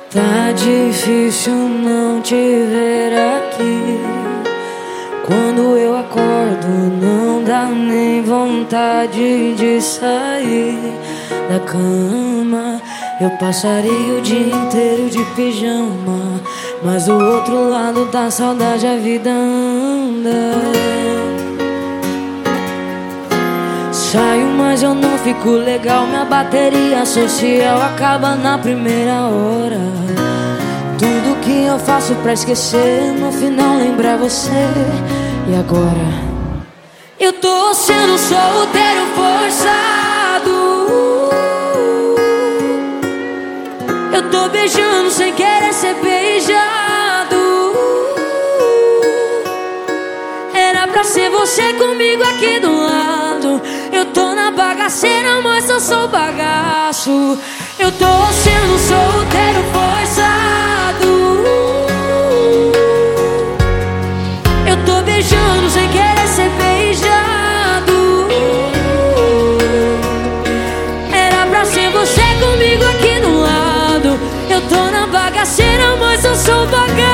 Tá difícil não te ver aqui. Quando eu acordo não dá nem vontade de sair da cama. Eu passaria o dia inteiro de pijama, mas do outro lado da saudade a vida anda. Saio, mas eu não fico legal. Minha bateria social acaba na primeira hora. Tudo que eu faço pra esquecer, no final lembrar você. E agora? Eu tô sendo solteiro forçado. Eu tô beijando sem querer ser beijado. Era pra ser você comigo aqui do lado. Eu tô na bagaceira, mas eu sou bagaço. Eu tô sendo solteiro forçado. Eu tô beijando sem querer ser beijado. Era pra ser você comigo aqui do lado. Eu tô na bagaceira, mas eu sou bagaço.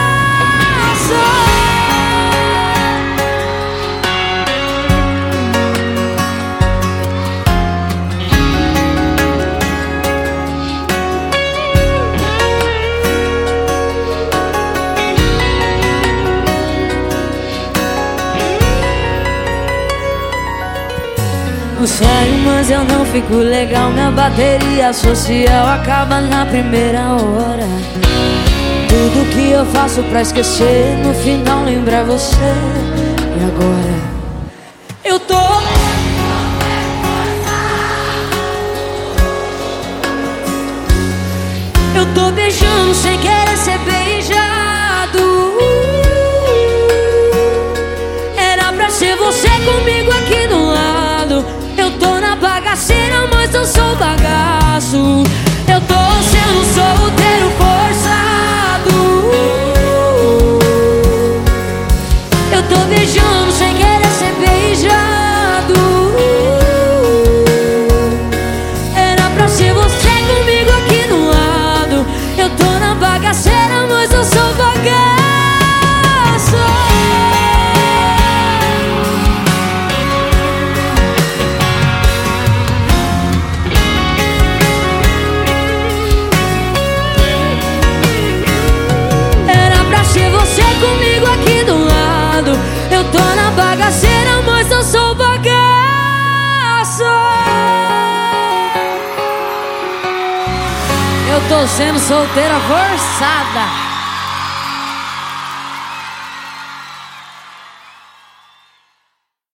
Eu saio, mas eu não fico legal. Minha bateria social acaba na primeira hora. Tudo que eu faço pra esquecer, no final lembrar você. E agora? Eu tô beijando sem querer ser beijado. Era pra ser você comigo aqui do lado. Eu tô na bagaceira, mas eu sou bagaço. Eu tô sendo solteiro forçado. Eu tô beijando sem querer ser beijado. Era pra ser você comigo aqui do lado. Eu tô na bagaceira, mas eu sou bagaço. Comigo aqui do lado. Eu tô na bagaceira, mas eu sou bagaço. Eu tô sendo solteira forçada.